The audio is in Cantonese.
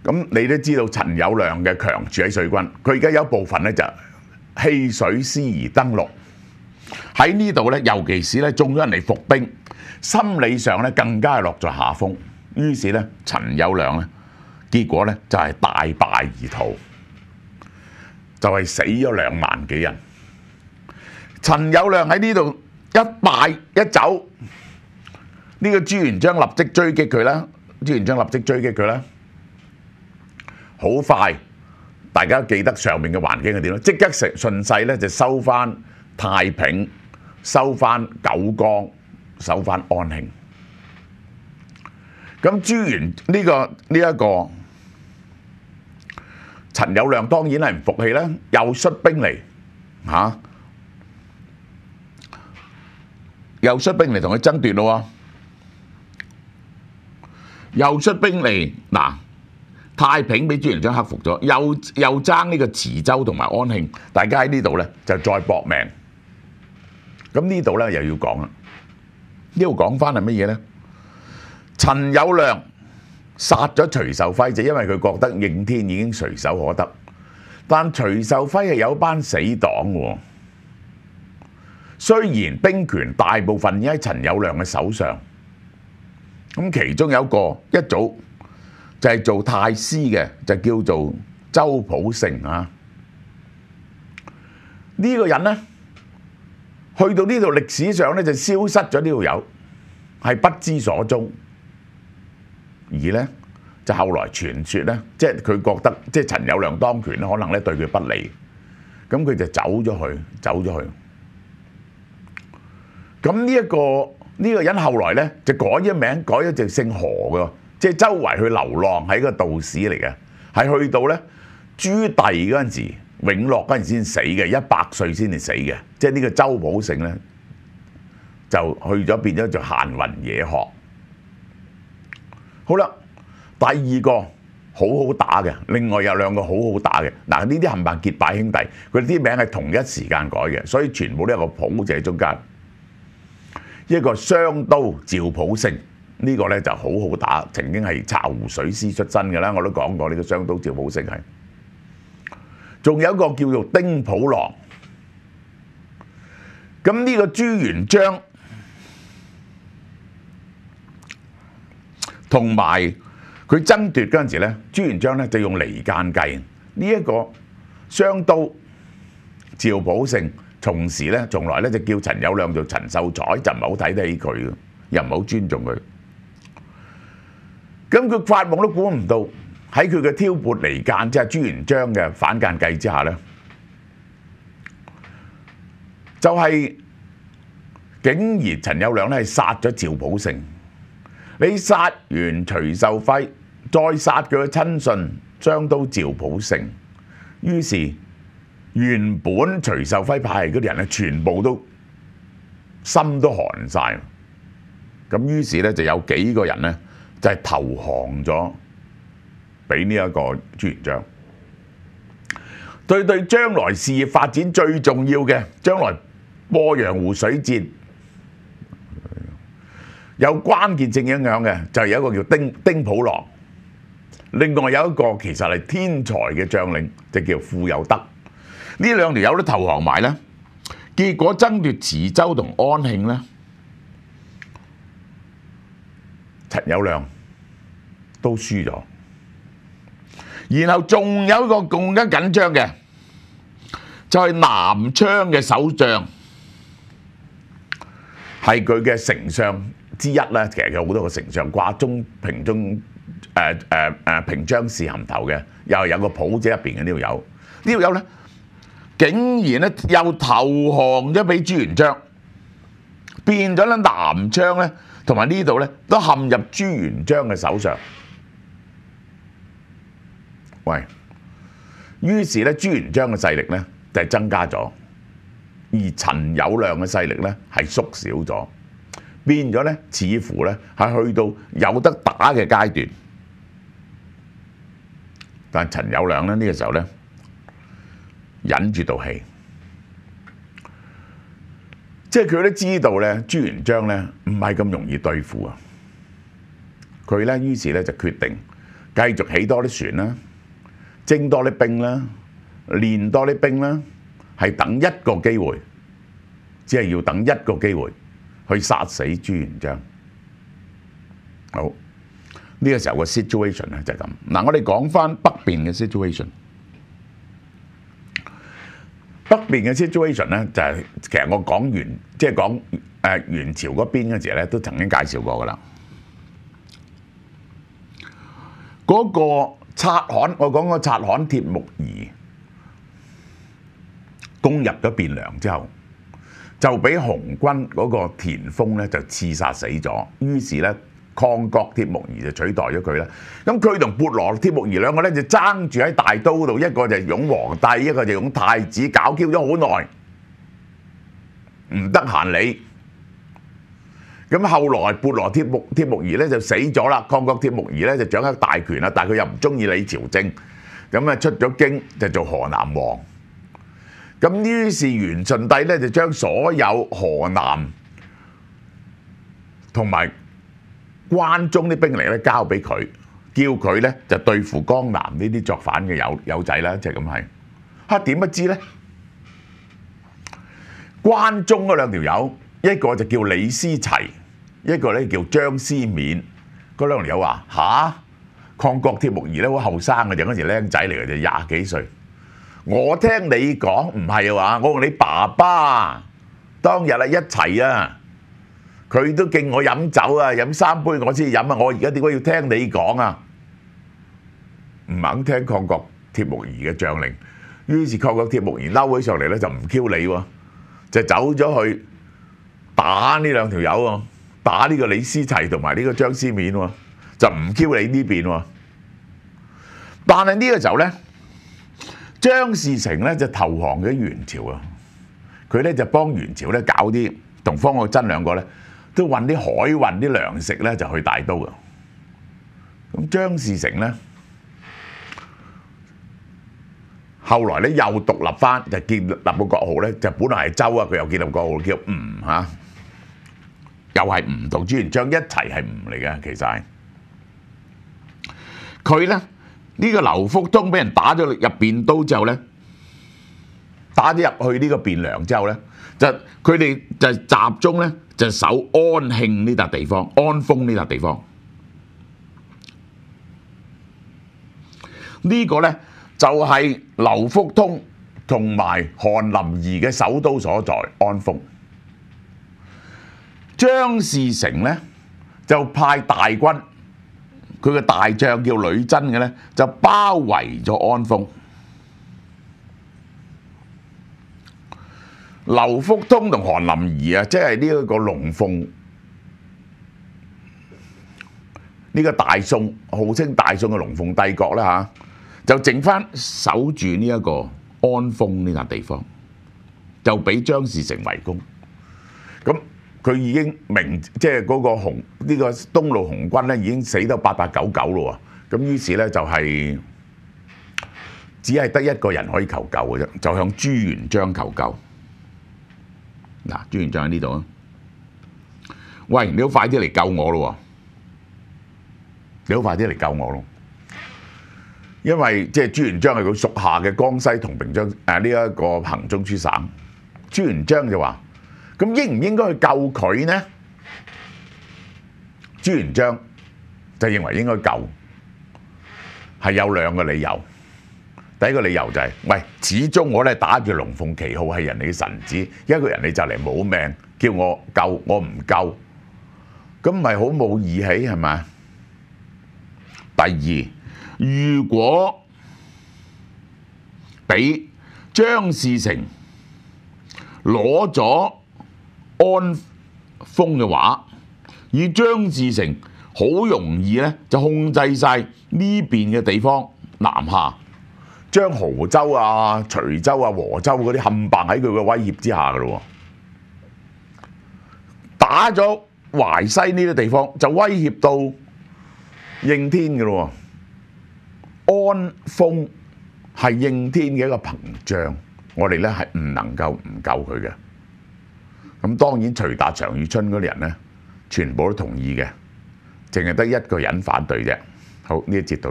咁你都知道陳友諒嘅強處喺水軍，佢而家有一部分咧就棄水師而登陸喺呢度咧，尤其是咧中咗人嚟服兵，心理上咧更加係落在下風。於是咧陳友諒咧結果咧就係大敗而逃，就係死咗2萬幾人。陳友諒喺呢度一敗一走，呢個朱元璋立即追擊佢啦。朱元璋立即追擊佢啦。好快，大家記得上面嘅環境係點咧？即刻順勢咧就收翻太平，收翻九江，收翻安慶。咁朱元呢一個陳友諒當然係唔服氣啦，又率兵嚟嚇，又率兵嚟同佢爭奪咯喎，又率兵嚟嗱。太平俾朱元璋克服咗，又爭呢個池州同埋安慶，大家喺呢度咧就再搏命。咁呢度咧又要講啦，呢度講翻係乜嘢咧？陳友諒殺咗徐壽輝，就因為佢覺得應天已經隨手可得，但徐壽輝係有班死黨喎。雖然兵權大部分已喺陳友諒嘅手上，咁其中有一個一早就係做太師嘅，就叫做周普勝啊！呢個人咧，去到呢度歷史上咧就消失咗呢條友，係不知所蹤。而咧就後來傳說咧，即係佢覺得即係陳友諒當權咧，可能咧對佢不利，咁佢就走咗去。咁呢個人後來咧就改咗名，改咗隻姓何嘅。即係周圍去流浪，係一個道士嚟嘅，係去到咧朱棣嗰陣時，永樂嗰陣先死嘅，100歲先至死嘅。即係呢個周普勝咧，就去咗變咗做閒雲野鶴。好啦，第二個好好打嘅，另外有2個好好打嘅。嗱，呢啲冚唪唥結拜兄弟，佢哋啲名係同一時間改嘅，所以全部都有個普字喺中間。一個雙刀趙普勝。呢個咧就好好打，曾經係巢湖水師出身嘅啦，我都講過呢個雙刀趙普勝係。仲有一個叫做丁普郎。咁呢個朱元璋同埋佢爭奪嗰陣時咧，朱元璋咧就用離間計。呢一個雙刀趙普勝，從來咧就叫陳友諒做陳秀才，就唔係好睇得起佢，又唔係好尊重佢。咁佢發夢都估唔到，喺佢嘅挑撥離間，即係朱元璋嘅反間計之下咧，就係竟然陳友諒咧係殺咗趙普勝。你殺完徐壽輝，再殺佢嘅親信雙刀趙普勝，於是原本徐壽輝派嚟嗰啲人咧，全部都心都寒晒。咁於是咧就有幾個人咧，就係投降咗俾呢一個朱元璋。對將來事業發展最重要嘅，將來鄱陽湖水戰有關鍵性影響嘅，就係有一個叫丁普郎，另外有一個其實係天才嘅將領，就叫傅有德。呢2條友都投降埋咧，結果爭奪池州同安慶咧，陳友諒都輸咗，然後仲有一個更加緊張嘅，就係南昌嘅守將，係佢嘅丞相之一啦。其實有好多個丞相，掛平章事含頭嘅，又係有個普字入邊嘅呢條友。呢條友咧，竟然咧又投降咗俾朱元璋，變咗咧南昌咧。同埋呢度咧都陷入朱元璋嘅手上。喂，於是咧朱元璋嘅勢力咧就係增加咗，而陳友諒嘅勢力咧係縮小咗，變咗咧似乎咧係去到有得打嘅階段。但陳友諒咧呢個時候咧忍住道氣。即係佢都知道咧，朱元璋咧唔係咁容易對付啊！佢咧於是咧就決定繼續起多啲船啦，徵多啲兵啦，練多啲兵啦，係等一個機會，只係要等一個機會去殺死朱元璋。好，呢個時候個 situation 咧就係咁。嗱，我哋講翻北邊嘅 situation。北邊嘅 situation 咧就係其實我講元即係講元朝嗰邊嘅時候咧，都曾經介紹過噶啦。嗰個察罕，我講個察罕帖木兒攻入咗汴梁之後，就俾紅軍嗰個田豐咧就刺殺死咗。於是咧，抗國帖木兒就取代咗佢啦。咁佢同勃羅帖木兒兩個咧就爭住喺大都度，一個就擁皇帝，一個就擁太子，搞 Q 咗好耐，唔得閒理。咁後來勃羅帖木兒咧就死咗啦，抗國帖木兒咧就掌握大權啦，但係佢又唔中意理朝政，咁啊出咗京就做河南王。咁於是元順帝咧就將所有河南同埋關中啲兵力咧交俾佢，叫佢咧就對付江南呢啲作反嘅友仔啦，即係咁係。嚇點不知咧？關中嗰兩條友，一個就叫李思齊，一個咧叫張思勉。嗰兩條友話：嚇，抗國帖木兒咧好後生嘅啫，嗰時僆仔嚟嘅啫，廿幾歲。我聽你講唔係啊嘛，我同你爸爸當日啊一齊啊，佢都敬我飲酒啊，飲3杯我先飲啊，我而家點解要聽你講啊？唔肯聽抗國帖木兒嘅將令，於是抗國帖木兒嬲起上嚟咧就唔 Q 你喎，就走咗去打呢兩條友喎，打呢個李思齊同埋呢個張思勉喎，就唔 Q 你呢邊喎。但係呢個時候咧，張士誠咧就投降咗元朝啊！佢咧就幫元朝咧搞啲同方國珍兩個咧都運啲海運啲糧食咧就去大都啊！咁張士誠咧後來咧又獨立翻，就建立個國號咧，就本來係周啊，佢又建立國號叫吳嚇，又係吳同朱元璋一齊係吳嚟嘅，其實係佢咧。呢個劉福通俾人打咗入便都之後咧，打咗入去呢個汴梁之後咧，就佢哋就集中咧就守安慶呢笪地方、安豐呢笪地方。呢個咧就係劉福通同埋韓林兒嘅首都所在安豐。張士誠咧就派大軍。佢個大將叫呂真嘅咧，就包圍咗安豐。劉福通同韓林兒啊，即係呢一個龍鳳，呢個大宋號稱大宋嘅龍鳳帝國啦嚇，就剩翻守住呢一個安豐呢笪地方，就俾張士誠圍攻。咁佢已經即係嗰個呢個東路紅軍咧，已經死得899咯喎。咁於是咧就係只係得一個人可以求救嘅啫，就向朱元璋求救。嗱，朱元璋喺呢度啊！喂，你好快啲嚟救我咯！你好快啲嚟救我咯！因為即係朱元璋係佢屬下嘅江西同平章呢一個行中書省。朱元璋就話：咁應唔應該去救佢呢？朱元璋就認為應該救，係有兩個理由。第一個理由就係：喂，始終我咧打住龍鳳旗號係人哋嘅臣子，一個人你就嚟冇命，叫我救我唔救，咁咪好冇義氣係咪？第二，如果俾張士誠攞咗安豐嘅話，以張士誠好容易咧就控制晒呢邊嘅地方南下，將亳州啊、徐州啊、和州嗰啲冚唪唥喺佢嘅威脅之下噶咯。打咗淮西呢啲地方就威脅到應天噶咯。安豐係應天嘅一個屏障，我哋咧係唔能夠唔救佢嘅。咁當然徐達、常遇春嗰啲人咧，全部都同意嘅，淨係得一個人反對啫。好，呢一節到。